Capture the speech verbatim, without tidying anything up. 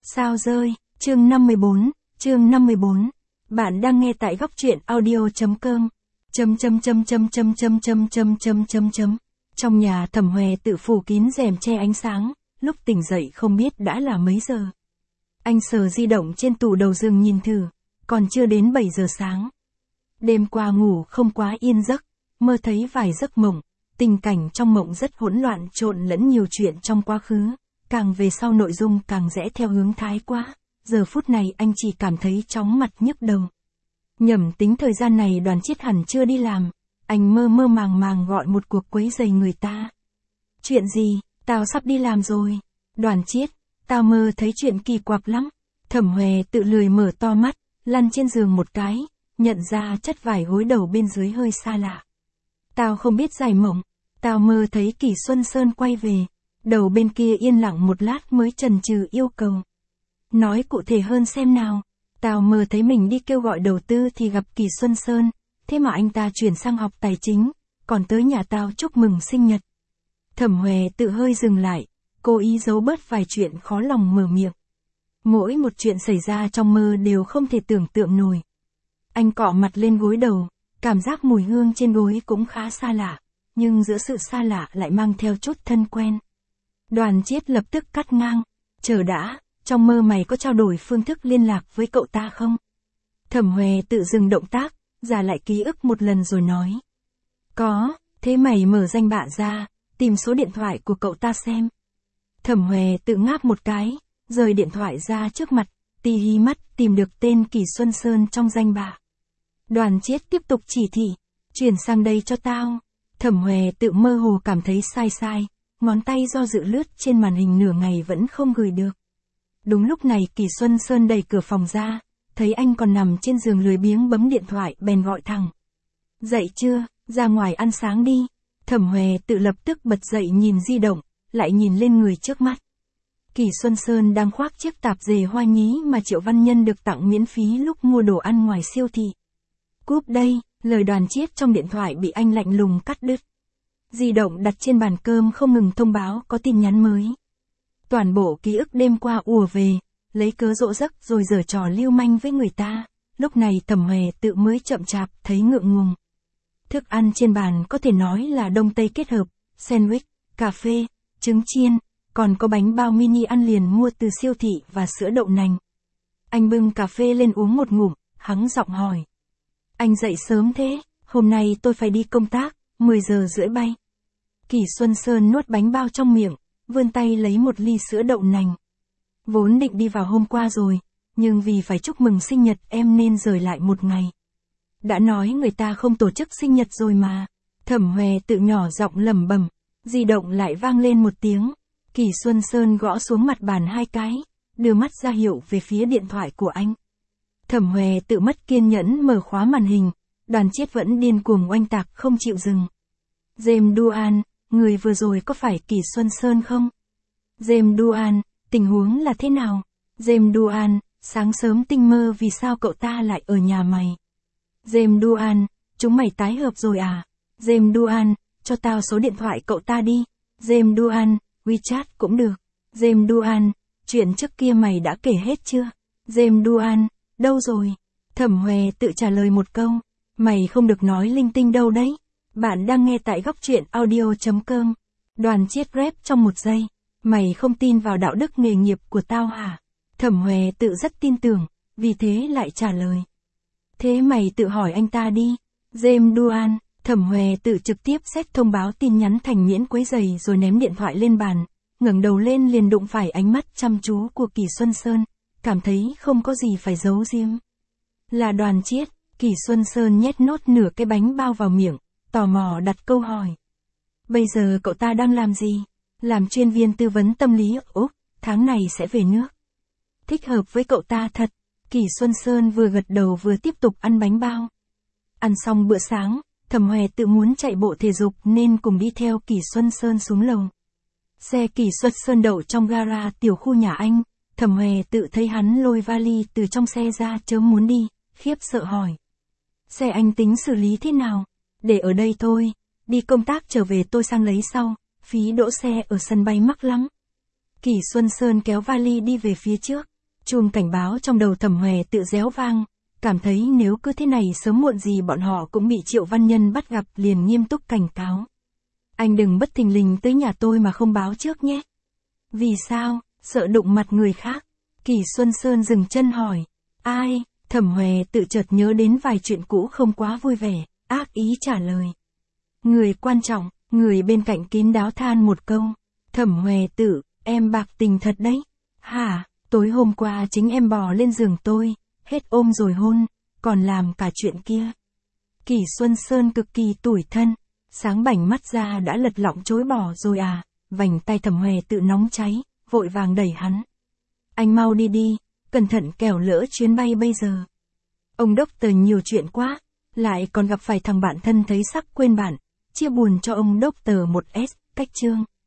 Sao rơi, chương năm mươi bốn, chương năm mươi bốn. Bạn đang nghe tại góc truyện audio.com. Chấm chấm chấm chấm chấm chấm chấm chấm chấm chấm chấm. Trong nhà Thẩm Hòe tự phủ kín rèm che ánh sáng, lúc tỉnh dậy không biết đã là mấy giờ. Anh sờ di động trên tủ đầu giường nhìn thử, còn chưa đến bảy giờ sáng. Đêm qua ngủ không quá yên giấc, mơ thấy vài giấc mộng, tình cảnh trong mộng rất hỗn loạn trộn lẫn nhiều chuyện trong quá khứ. Càng về sau nội dung càng rẽ theo hướng thái quá, giờ phút này anh chỉ cảm thấy chóng mặt nhức đầu. Nhẩm tính thời gian này Đoàn Chiết hẳn chưa đi làm, anh mơ mơ màng màng gọi một cuộc quấy rầy người ta. Chuyện gì, tao sắp đi làm rồi. Đoàn Chiết, tao mơ thấy chuyện kỳ quặc lắm. Thẩm Hòe tự lười mở to mắt, lăn trên giường một cái, nhận ra chất vải gối đầu bên dưới hơi xa lạ. Tao không biết giải mộng, tao mơ thấy Kỷ Xuân Sơn quay về. Đầu bên kia yên lặng một lát mới chần chừ yêu cầu. Nói cụ thể hơn xem nào. Tao mơ thấy mình đi kêu gọi đầu tư thì gặp Kỷ Xuân Sơn, thế mà anh ta chuyển sang học tài chính, còn tới nhà tao chúc mừng sinh nhật. Thẩm Hòe tự hơi dừng lại, cố ý giấu bớt vài chuyện khó lòng mở miệng. Mỗi một chuyện xảy ra trong mơ đều không thể tưởng tượng nổi. Anh cọ mặt lên gối đầu, cảm giác mùi hương trên gối cũng khá xa lạ, nhưng giữa sự xa lạ lại mang theo chút thân quen. Đoàn Chiết lập tức cắt ngang, chờ đã, trong mơ mày có trao đổi phương thức liên lạc với cậu ta không? Thẩm Hòe tự dừng động tác, giả lại ký ức một lần rồi nói. Có, thế mày mở danh bạ ra, tìm số điện thoại của cậu ta xem. Thẩm Hòe tự ngáp một cái, rời điện thoại ra trước mặt, tì hí mắt tìm được tên Kỷ Xuân Sơn trong danh bạ. Đoàn Chiết tiếp tục chỉ thị, chuyển sang đây cho tao. Thẩm Hòe tự mơ hồ cảm thấy sai sai. Ngón tay do dự lướt trên màn hình nửa ngày vẫn không gửi được. Đúng lúc này Kỷ Xuân Sơn đẩy cửa phòng ra, thấy anh còn nằm trên giường lười biếng bấm điện thoại bèn gọi thẳng. Dậy chưa, ra ngoài ăn sáng đi. Thẩm Hòe tự lập tức bật dậy nhìn di động, lại nhìn lên người trước mắt. Kỷ Xuân Sơn đang khoác chiếc tạp dề hoa nhí mà Triệu Văn Nhân được tặng miễn phí lúc mua đồ ăn ngoài siêu thị. Cúp đây, lời Đoàn Chiết trong điện thoại bị anh lạnh lùng cắt đứt. Di động đặt trên bàn cơm không ngừng thông báo có tin nhắn mới. Toàn bộ ký ức đêm qua ùa về, lấy cớ dỗ giấc rồi giở trò lưu manh với người ta. Lúc này Thẩm Hòe tự mới chậm chạp thấy ngượng ngùng. Thức ăn trên bàn có thể nói là đông tây kết hợp, sandwich, cà phê, trứng chiên, còn có bánh bao mini ăn liền mua từ siêu thị và sữa đậu nành. Anh bưng cà phê lên uống một ngụm, hắng giọng hỏi. Anh dậy sớm thế, hôm nay tôi phải đi công tác, mười giờ rưỡi bay. Kỷ Xuân Sơn nuốt bánh bao trong miệng, vươn tay lấy một ly sữa đậu nành. Vốn định đi vào hôm qua rồi, nhưng vì phải chúc mừng sinh nhật em nên rời lại một ngày. Đã nói người ta không tổ chức sinh nhật rồi mà. Thẩm Hòe tự nhỏ giọng lẩm bẩm, di động lại vang lên một tiếng. Kỷ Xuân Sơn gõ xuống mặt bàn hai cái, đưa mắt ra hiệu về phía điện thoại của anh. Thẩm Hòe tự mất kiên nhẫn mở khóa màn hình, Đoàn Chiết vẫn điên cuồng oanh tạc không chịu dừng. James Duan, người vừa rồi có phải Kỷ Xuân Sơn không? James Duan, tình huống là thế nào? James Duan, sáng sớm tinh mơ vì sao cậu ta lại ở nhà mày? James Duan, chúng mày tái hợp rồi à? James Duan, cho tao số điện thoại cậu ta đi. James Duan, WeChat cũng được. James Duan, chuyện trước kia mày đã kể hết chưa? James Duan, đâu rồi? Thẩm Hòe tự trả lời một câu, mày không được nói linh tinh đâu đấy. Bạn đang nghe tại góc truyện audio.com. Đoàn Chiết rep trong một giây. Mày không tin vào đạo đức nghề nghiệp của tao hả? Thẩm Hòe tự rất tin tưởng, vì thế lại trả lời. Thế mày tự hỏi anh ta đi. James Duan, Thẩm Hòe tự trực tiếp xét thông báo tin nhắn thành miễn quấy rầy rồi ném điện thoại lên bàn, ngẩng đầu lên liền đụng phải ánh mắt chăm chú của Kỷ Xuân Sơn, cảm thấy không có gì phải giấu giếm. Là Đoàn Chiết. Kỷ Xuân Sơn nhét nốt nửa cái bánh bao vào miệng, tò mò đặt câu hỏi. Bây giờ cậu ta đang làm gì? Làm chuyên viên tư vấn tâm lý ở Úc, tháng này sẽ về nước. Thích hợp với cậu ta thật. Kỷ Xuân Sơn vừa gật đầu vừa tiếp tục ăn bánh bao. Ăn xong bữa sáng, Thẩm Hòe tự muốn chạy bộ thể dục nên cùng đi theo Kỷ Xuân Sơn xuống lầu. Xe Kỷ Xuân Sơn đậu trong gara tiểu khu nhà anh, Thẩm Hòe tự thấy hắn lôi vali từ trong xe ra chớm muốn đi, khiếp sợ hỏi. Xe anh tính xử lý thế nào? Để ở đây thôi, đi công tác trở về tôi sang lấy sau, phí đỗ xe ở sân bay mắc lắm. Kỷ Xuân Sơn kéo vali đi về phía trước, Chuông cảnh báo trong đầu Thẩm Hoè tự réo vang, cảm thấy nếu cứ thế này sớm muộn gì bọn họ cũng bị Triệu Văn Nhân bắt gặp, liền nghiêm túc cảnh cáo. Anh đừng bất thình lình tới nhà tôi mà không báo trước nhé. Vì sao? Sợ đụng mặt người khác. Kỷ Xuân Sơn dừng chân hỏi. Ai? Thẩm Hoè tự chợt nhớ đến vài chuyện cũ không quá vui vẻ, ác ý trả lời. Người quan trọng. Người bên cạnh kín đáo than một câu. Thẩm Hoè tự, em bạc tình thật đấy. Hả? Tối hôm qua chính em bò lên giường tôi, hết ôm rồi hôn, còn làm cả chuyện kia. Kỷ Xuân Sơn cực kỳ tủi thân, sáng bảnh mắt ra đã lật lọng chối bỏ rồi à. Vành tay Thẩm Hoè tự nóng cháy, vội vàng đẩy hắn. Anh mau đi đi, cẩn thận kẻo lỡ chuyến bay bây giờ. Ông Doctor nhiều chuyện quá, lại còn gặp phải thằng bạn thân thấy sắc quên bạn, chia buồn cho ông Doctor một S, cách chương.